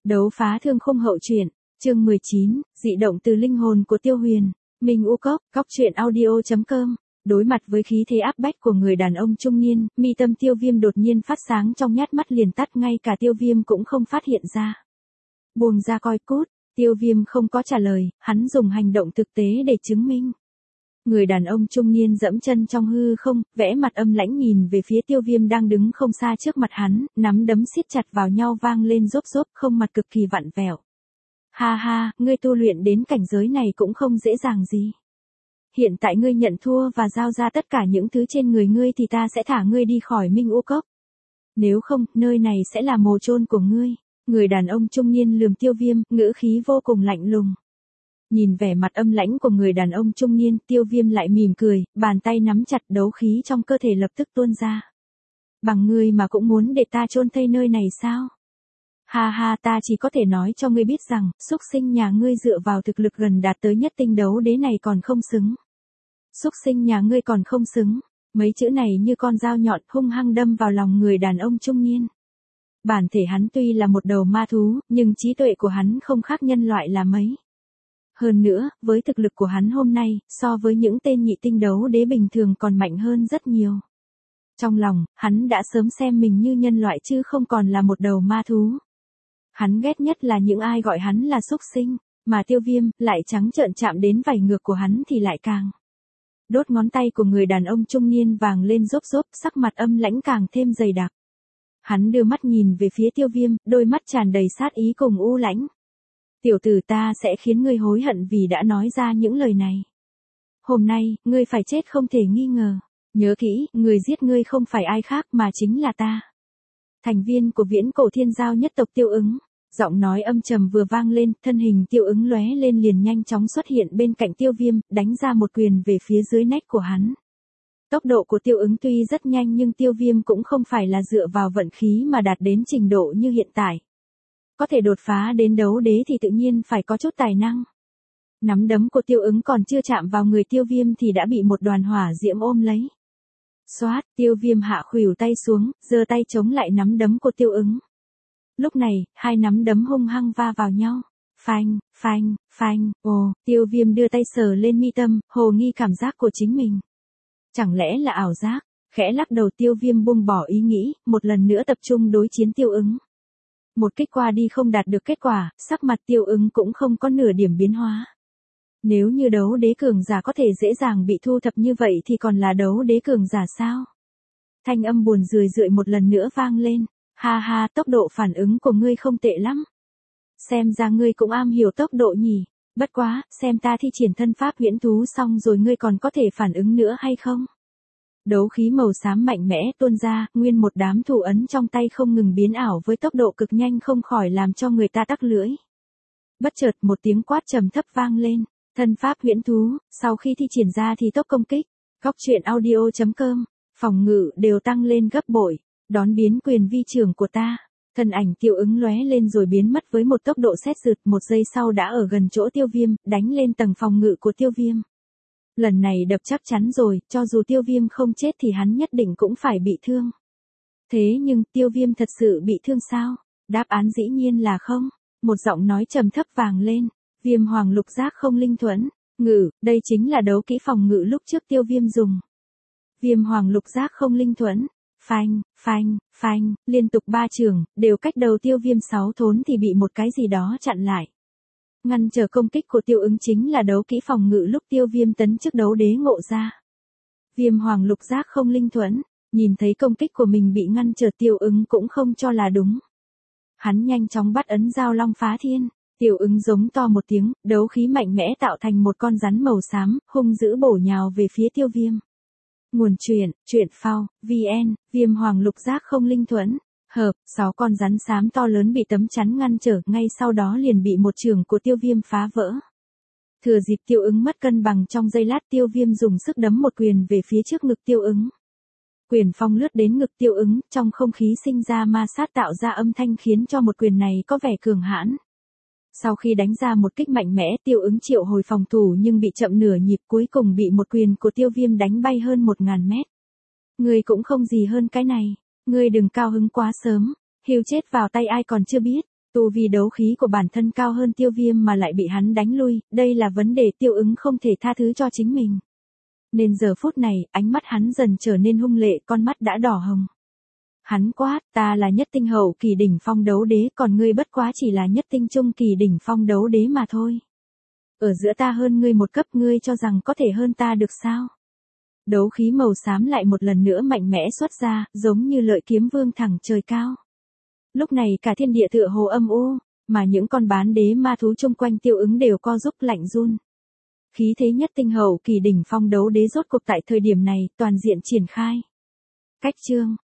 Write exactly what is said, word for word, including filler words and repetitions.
Đấu phá thương khung hậu truyện, chương mười chín, dị động từ linh hồn của Tiêu Huyền, Minh U Cốc, cóc truyện audio chấm com. Đối mặt với khí thế áp bách của người đàn ông trung niên, mi tâm Tiêu Viêm đột nhiên phát sáng trong nhát mắt liền tắt, ngay cả Tiêu Viêm cũng không phát hiện ra. Buông ra coi cút, Tiêu Viêm không có trả lời, hắn dùng hành động thực tế để chứng minh. Người đàn ông trung niên dẫm chân trong hư không, vẽ mặt âm lãnh nhìn về phía Tiêu Viêm đang đứng không xa trước mặt hắn, nắm đấm siết chặt vào nhau vang lên rốp rốp, không mặt cực kỳ vặn vẹo. Ha ha, ngươi tu luyện đến cảnh giới này cũng không dễ dàng gì. Hiện tại ngươi nhận thua và giao ra tất cả những thứ trên người ngươi thì ta sẽ thả ngươi đi khỏi Minh U Cốc. Nếu không, nơi này sẽ là mồ chôn của ngươi. Người đàn ông trung niên lườm Tiêu Viêm, ngữ khí vô cùng lạnh lùng. Nhìn vẻ mặt âm lãnh của người đàn ông trung niên, Tiêu Viêm lại mỉm cười, bàn tay nắm chặt, đấu khí trong cơ thể lập tức tuôn ra. Bằng ngươi mà cũng muốn để ta chôn thây nơi này sao? Ha ha, ta chỉ có thể nói cho ngươi biết rằng, xúc sinh nhà ngươi dựa vào thực lực gần đạt tới nhất tinh đấu đế này còn không xứng. Xúc sinh nhà ngươi còn không xứng. Mấy chữ này như con dao nhọn hung hăng đâm vào lòng người đàn ông trung niên. Bản thể hắn tuy là một đầu ma thú, nhưng trí tuệ của hắn không khác nhân loại là mấy. Hơn nữa, với thực lực của hắn hôm nay, so với những tên nhị tinh đấu đế bình thường còn mạnh hơn rất nhiều. Trong lòng, hắn đã sớm xem mình như nhân loại chứ không còn là một đầu ma thú. Hắn ghét nhất là những ai gọi hắn là xúc sinh, mà Tiêu Viêm lại trắng trợn chạm đến vảy ngược của hắn thì lại càng. Đốt ngón tay của người đàn ông trung niên vàng lên rốp rốp, sắc mặt âm lãnh càng thêm dày đặc. Hắn đưa mắt nhìn về phía Tiêu Viêm, đôi mắt tràn đầy sát ý cùng u lãnh. Tiểu tử, ta sẽ khiến ngươi hối hận vì đã nói ra những lời này. Hôm nay, ngươi phải chết không thể nghi ngờ. Nhớ kỹ, người giết ngươi không phải ai khác mà chính là ta. Thành viên của Viễn Cổ Thiên Giao nhất tộc Tiêu Ứng. Giọng nói âm trầm vừa vang lên, thân hình Tiêu Ứng lóe lên liền nhanh chóng xuất hiện bên cạnh Tiêu Viêm, đánh ra một quyền về phía dưới nách của hắn. Tốc độ của Tiêu Ứng tuy rất nhanh nhưng Tiêu Viêm cũng không phải là dựa vào vận khí mà đạt đến trình độ như hiện tại. Có thể đột phá đến đấu đế thì tự nhiên phải có chút tài năng. Nắm đấm của Tiêu Ứng còn chưa chạm vào người Tiêu Viêm thì đã bị một đoàn hỏa diễm ôm lấy. Xoát, Tiêu Viêm hạ khuỷu tay xuống, giơ tay chống lại nắm đấm của Tiêu Ứng. Lúc này, hai nắm đấm hung hăng va vào nhau. Phanh, phanh, phanh, ồ, Tiêu Viêm đưa tay sờ lên mi tâm, hồ nghi cảm giác của chính mình. Chẳng lẽ là ảo giác? Khẽ lắc đầu, Tiêu Viêm buông bỏ ý nghĩ, một lần nữa tập trung đối chiến Tiêu Ứng. Một kích qua đi không đạt được kết quả, sắc mặt Tiêu Ứng cũng không có nửa điểm biến hóa. Nếu như đấu đế cường giả có thể dễ dàng bị thu thập như vậy thì còn là đấu đế cường giả sao? Thanh âm buồn rười rượi một lần nữa vang lên. Ha ha, tốc độ phản ứng của ngươi không tệ lắm. Xem ra ngươi cũng am hiểu tốc độ nhỉ. Bất quá, xem ta thi triển thân pháp huyễn thú xong rồi ngươi còn có thể phản ứng nữa hay không? Đấu khí màu xám mạnh mẽ tuôn ra, nguyên một đám thủ ấn trong tay không ngừng biến ảo với tốc độ cực nhanh không khỏi làm cho người ta tắc lưỡi. Bất chợt một tiếng quát trầm thấp vang lên, thân pháp huyễn thú, sau khi thi triển ra thì tốc công kích, cóc truyện audio chấm com, phòng ngự đều tăng lên gấp bội, đón biến quyền vi trưởng của ta. Thân ảnh Tiêu Ứng lóe lên rồi biến mất với một tốc độ sét rượt, một giây sau đã ở gần chỗ Tiêu Viêm, đánh lên tầng phòng ngự của Tiêu Viêm. Lần này đập chắc chắn rồi, cho dù Tiêu Viêm không chết thì hắn nhất định cũng phải bị thương. Thế nhưng, Tiêu Viêm thật sự bị thương sao? Đáp án dĩ nhiên là không. Một giọng nói trầm thấp vang lên, Viêm Hoàng Lục Giác không linh thuẫn, ngự, đây chính là đấu kỹ phòng ngự lúc trước Tiêu Viêm dùng. Viêm Hoàng Lục Giác không linh thuẫn, phanh, phanh, phanh, liên tục ba trường, đều cách đầu Tiêu Viêm sáu thốn thì bị một cái gì đó chặn lại. Ngăn trở công kích của Tiêu Ứng chính là đấu kỹ phòng ngự lúc Tiêu Viêm tấn chức đấu đế ngộ ra. Viêm Hoàng Lục Giác không linh thuẫn, nhìn thấy công kích của mình bị ngăn trở, Tiêu Ứng cũng không cho là đúng. Hắn nhanh chóng bắt ấn Giao Long Phá Thiên, Tiêu Ứng giống to một tiếng, đấu khí mạnh mẽ tạo thành một con rắn màu xám, hung dữ bổ nhào về phía Tiêu Viêm. Nguồn truyện, truyện phao, vn, Viêm Hoàng Lục Giác không linh thuẫn. Hợp, sáu con rắn xám to lớn bị tấm chắn ngăn trở, ngay sau đó liền bị một chưởng của Tiêu Viêm phá vỡ. Thừa dịp Tiêu Ứng mất cân bằng trong giây lát, Tiêu Viêm dùng sức đấm một quyền về phía trước ngực Tiêu Ứng. Quyền phong lướt đến ngực Tiêu Ứng, trong không khí sinh ra ma sát tạo ra âm thanh khiến cho một quyền này có vẻ cường hãn. Sau khi đánh ra một kích mạnh mẽ, Tiêu Ứng triệu hồi phòng thủ nhưng bị chậm nửa nhịp, cuối cùng bị một quyền của Tiêu Viêm đánh bay hơn một ngàn mét. Người cũng không gì hơn cái này. Ngươi đừng cao hứng quá sớm, hưu chết vào tay ai còn chưa biết. Tu vi đấu khí của bản thân cao hơn Tiêu Viêm mà lại bị hắn đánh lui, đây là vấn đề Tiêu Ứng không thể tha thứ cho chính mình. Nên giờ phút này, ánh mắt hắn dần trở nên hung lệ, con mắt đã đỏ hồng. Hắn quát, ta là nhất tinh hậu kỳ đỉnh phong đấu đế, còn ngươi bất quá chỉ là nhất tinh trung kỳ đỉnh phong đấu đế mà thôi. Ở giữa ta hơn ngươi một cấp, ngươi cho rằng có thể hơn ta được sao? Đấu khí màu xám lại một lần nữa mạnh mẽ xuất ra, giống như lợi kiếm vương thẳng trời cao. Lúc này cả thiên địa tựa hồ âm u, mà những con bán đế ma thú chung quanh Tiêu Ứng đều co giúp lạnh run. Khí thế nhất tinh hậu kỳ đỉnh phong đấu đế rốt cục tại thời điểm này toàn diện triển khai. Cách chương